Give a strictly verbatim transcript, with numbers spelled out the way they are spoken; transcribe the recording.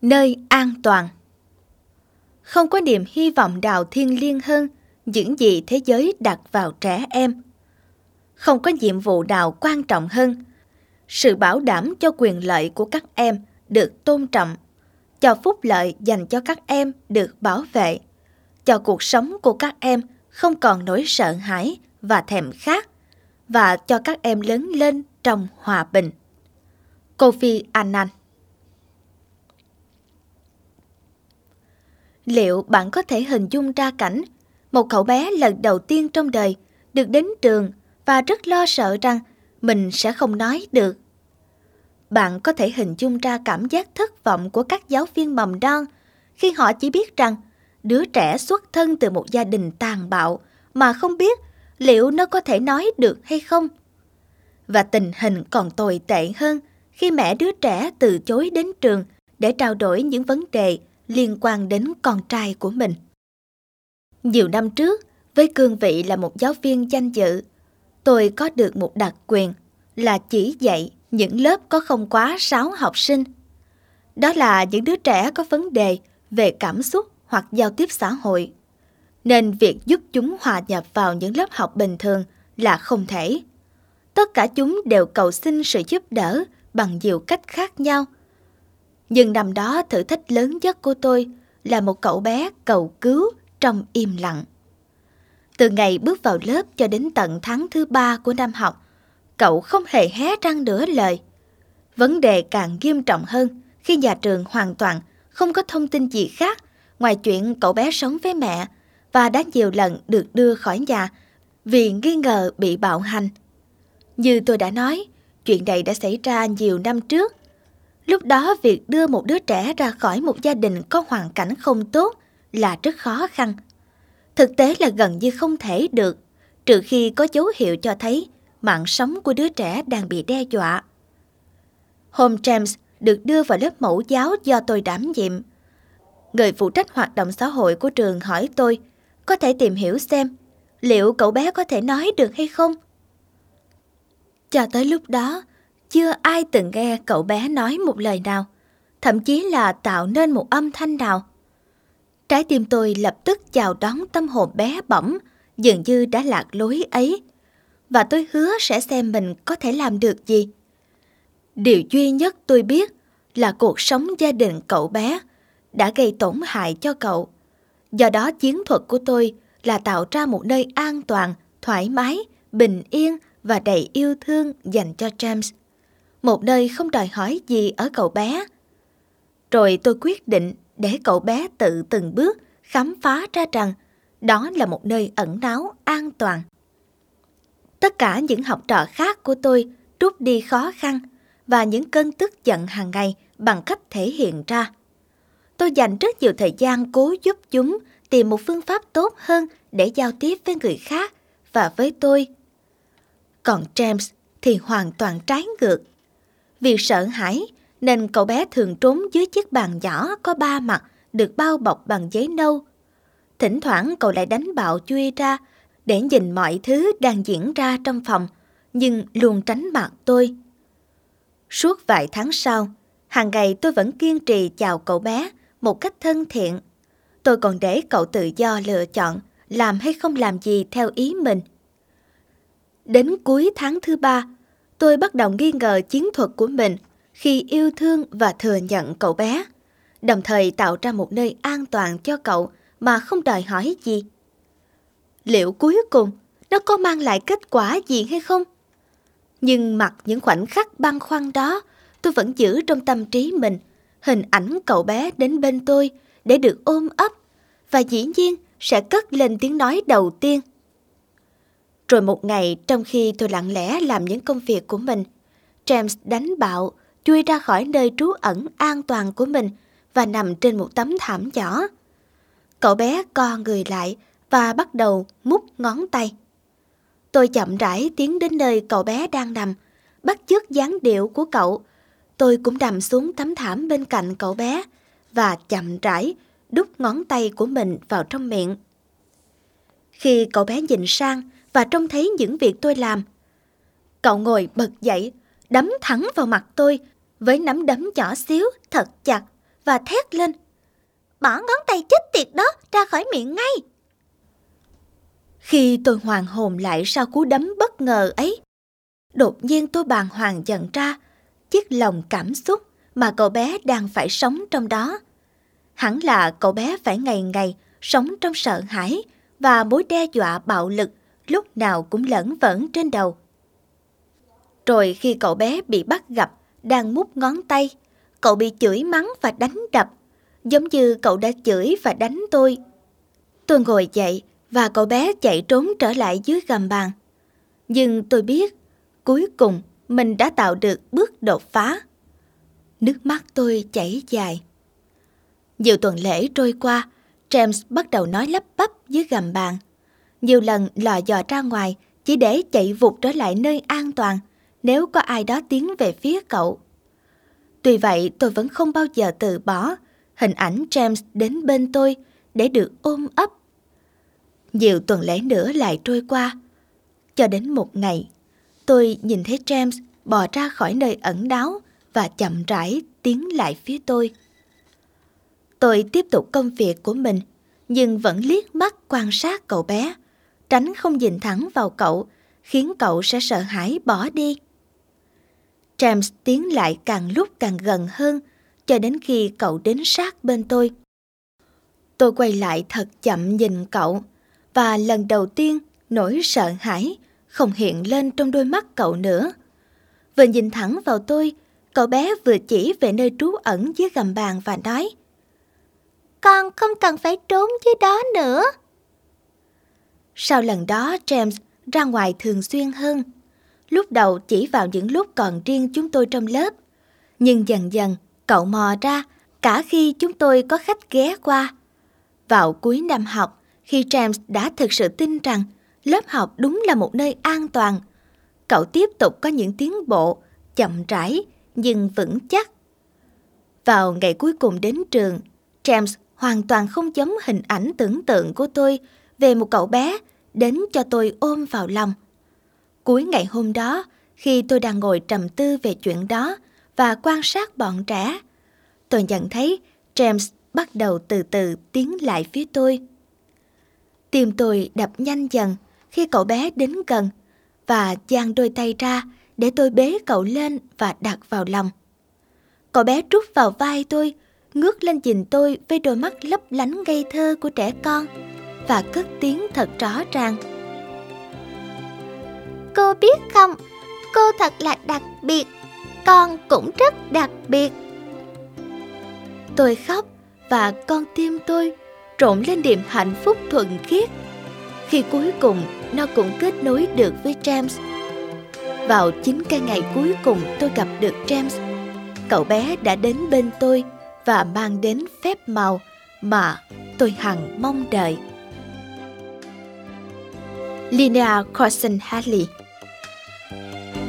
Nơi an toàn. Không có niềm hy vọng nào thiêng liêng hơn những gì thế giới đặt vào trẻ em. Không có nhiệm vụ nào quan trọng hơn sự bảo đảm cho quyền lợi của các em được tôn trọng, cho phúc lợi dành cho các em được bảo vệ, cho cuộc sống của các em không còn nỗi sợ hãi và thèm khát, và cho các em lớn lên trong hòa bình. Kofi Annan. Liệu bạn có thể hình dung ra cảnh một cậu bé lần đầu tiên trong đời được đến trường và rất lo sợ rằng mình sẽ không nói được? Bạn có thể hình dung ra cảm giác thất vọng của các giáo viên mầm non khi họ chỉ biết rằng đứa trẻ xuất thân từ một gia đình tàn bạo mà không biết liệu nó có thể nói được hay không. Và tình hình còn tồi tệ hơn khi mẹ đứa trẻ từ chối đến trường để trao đổi những vấn đề liên quan đến con trai của mình. Nhiều năm trước, với cương vị là một giáo viên danh dự, tôi có được một đặc quyền là chỉ dạy những lớp có không quá sáu học sinh. Đó là những đứa trẻ có vấn đề về cảm xúc hoặc giao tiếp xã hội, nên việc giúp chúng hòa nhập vào những lớp học bình thường là không thể. Tất cả chúng đều cầu xin sự giúp đỡ bằng nhiều cách khác nhau. Nhưng năm đó thử thách lớn nhất của tôi là một cậu bé cầu cứu trong im lặng. Từ ngày bước vào lớp cho đến tận tháng thứ ba của năm học, cậu không hề hé răng nửa lời. Vấn đề càng nghiêm trọng hơn khi nhà trường hoàn toàn không có thông tin gì khác ngoài chuyện cậu bé sống với mẹ và đã nhiều lần được đưa khỏi nhà vì nghi ngờ bị bạo hành. Như tôi đã nói, chuyện này đã xảy ra nhiều năm trước. Lúc đó việc đưa một đứa trẻ ra khỏi một gia đình có hoàn cảnh không tốt là rất khó khăn. Thực tế là gần như không thể được, trừ khi có dấu hiệu cho thấy mạng sống của đứa trẻ đang bị đe dọa. Hôm James được đưa vào lớp mẫu giáo do tôi đảm nhiệm. Người phụ trách hoạt động xã hội của trường hỏi tôi có thể tìm hiểu xem liệu cậu bé có thể nói được hay không. Cho tới lúc đó, chưa ai từng nghe cậu bé nói một lời nào, thậm chí là tạo nên một âm thanh nào. Trái tim tôi lập tức chào đón tâm hồn bé bỏng, dường như đã lạc lối ấy, và tôi hứa sẽ xem mình có thể làm được gì. Điều duy nhất tôi biết là cuộc sống gia đình cậu bé đã gây tổn hại cho cậu. Do đó chiến thuật của tôi là tạo ra một nơi an toàn, thoải mái, bình yên và đầy yêu thương dành cho James. Một nơi không đòi hỏi gì ở cậu bé. Rồi tôi quyết định để cậu bé tự từng bước khám phá ra rằng đó là một nơi ẩn náu an toàn. Tất cả những học trò khác của tôi trút đi khó khăn và những cơn tức giận hàng ngày bằng cách thể hiện ra. Tôi dành rất nhiều thời gian cố giúp chúng tìm một phương pháp tốt hơn để giao tiếp với người khác và với tôi. Còn James thì hoàn toàn trái ngược. Vì sợ hãi nên cậu bé thường trốn dưới chiếc bàn nhỏ có ba mặt được bao bọc bằng giấy nâu. Thỉnh thoảng cậu lại đánh bạo chui ra để nhìn mọi thứ đang diễn ra trong phòng, nhưng luôn tránh mặt tôi. Suốt vài tháng sau, hàng ngày tôi vẫn kiên trì chào cậu bé một cách thân thiện. Tôi còn để cậu tự do lựa chọn làm hay không làm gì theo ý mình. Đến cuối tháng thứ ba, tôi bắt đầu nghi ngờ chiến thuật của mình khi yêu thương và thừa nhận cậu bé, đồng thời tạo ra một nơi an toàn cho cậu mà không đòi hỏi gì. Liệu cuối cùng nó có mang lại kết quả gì hay không? Nhưng mặc những khoảnh khắc băn khoăn đó, tôi vẫn giữ trong tâm trí mình hình ảnh cậu bé đến bên tôi để được ôm ấp và dĩ nhiên sẽ cất lên tiếng nói đầu tiên. Rồi một ngày, trong khi tôi lặng lẽ làm những công việc của mình, James đánh bạo, chui ra khỏi nơi trú ẩn an toàn của mình và nằm trên một tấm thảm nhỏ. Cậu bé co người lại và bắt đầu mút ngón tay. Tôi chậm rãi tiến đến nơi cậu bé đang nằm, bắt chước dáng điệu của cậu. Tôi cũng nằm xuống tấm thảm bên cạnh cậu bé và chậm rãi đút ngón tay của mình vào trong miệng. Khi cậu bé nhìn sang và trông thấy những việc tôi làm, cậu ngồi bật dậy, đấm thẳng vào mặt tôi với nắm đấm nhỏ xíu thật chặt và thét lên: "Bỏ ngón tay chết tiệt đó ra khỏi miệng ngay!" Khi tôi hoàn hồn lại sau cú đấm bất ngờ ấy, đột nhiên tôi bàng hoàng nhận ra chiếc lồng cảm xúc mà cậu bé đang phải sống trong đó. Hẳn là cậu bé phải ngày ngày sống trong sợ hãi và mối đe dọa bạo lực lúc nào cũng lởn vởn trên đầu. Rồi khi cậu bé bị bắt gặp đang mút ngón tay, cậu bị chửi mắng và đánh đập, giống như cậu đã chửi và đánh tôi. Tôi ngồi dậy và cậu bé chạy trốn trở lại dưới gầm bàn. Nhưng tôi biết, cuối cùng mình đã tạo được bước đột phá. Nước mắt tôi chảy dài. Nhiều tuần lễ trôi qua, James bắt đầu nói lắp bắp dưới gầm bàn. Nhiều lần lò dò ra ngoài chỉ để chạy vụt trở lại nơi an toàn nếu có ai đó tiến về phía cậu. Tuy vậy, tôi vẫn không bao giờ từ bỏ hình ảnh James đến bên tôi để được ôm ấp. Nhiều tuần lễ nữa lại trôi qua, cho đến một ngày, tôi nhìn thấy James bò ra khỏi nơi ẩn náu và chậm rãi tiến lại phía tôi. Tôi tiếp tục công việc của mình, nhưng vẫn liếc mắt quan sát cậu bé, tránh không nhìn thẳng vào cậu, khiến cậu sẽ sợ hãi bỏ đi. James tiến lại càng lúc càng gần hơn, cho đến khi cậu đến sát bên tôi. Tôi quay lại thật chậm nhìn cậu, và lần đầu tiên nỗi sợ hãi không hiện lên trong đôi mắt cậu nữa. Vừa nhìn thẳng vào tôi, cậu bé vừa chỉ về nơi trú ẩn dưới gầm bàn và nói: "Con không cần phải trốn dưới đó nữa." Sau lần đó, James ra ngoài thường xuyên hơn. Lúc đầu chỉ vào những lúc còn riêng chúng tôi trong lớp, nhưng dần dần cậu mò ra cả khi chúng tôi có khách ghé qua. Vào cuối năm học, khi James đã thực sự tin rằng lớp học đúng là một nơi an toàn, cậu tiếp tục có những tiến bộ chậm rãi nhưng vững chắc. Vào ngày cuối cùng đến trường, James hoàn toàn không giống hình ảnh tưởng tượng của tôi về một cậu bé đến cho tôi ôm vào lòng. Cuối ngày hôm đó, khi tôi đang ngồi trầm tư về chuyện đó và quan sát bọn trẻ, tôi nhận thấy James bắt đầu từ từ tiến lại phía tôi. Tim tôi đập nhanh dần khi cậu bé đến gần và dang đôi tay ra để tôi bế cậu lên và đặt vào lòng. Cậu bé trút vào vai tôi, ngước lên nhìn tôi với đôi mắt lấp lánh ngây thơ của trẻ con và cất tiếng thật rõ ràng: "Cô biết không, cô thật là đặc biệt, con cũng rất đặc biệt." Tôi khóc và con tim tôi trộn lên niềm hạnh phúc thuần khiết khi cuối cùng nó cũng kết nối được với James. Vào chính cái ngày cuối cùng tôi gặp được James, cậu bé đã đến bên tôi và mang đến phép màu mà tôi hằng mong đợi. Linnea Corson Hadley.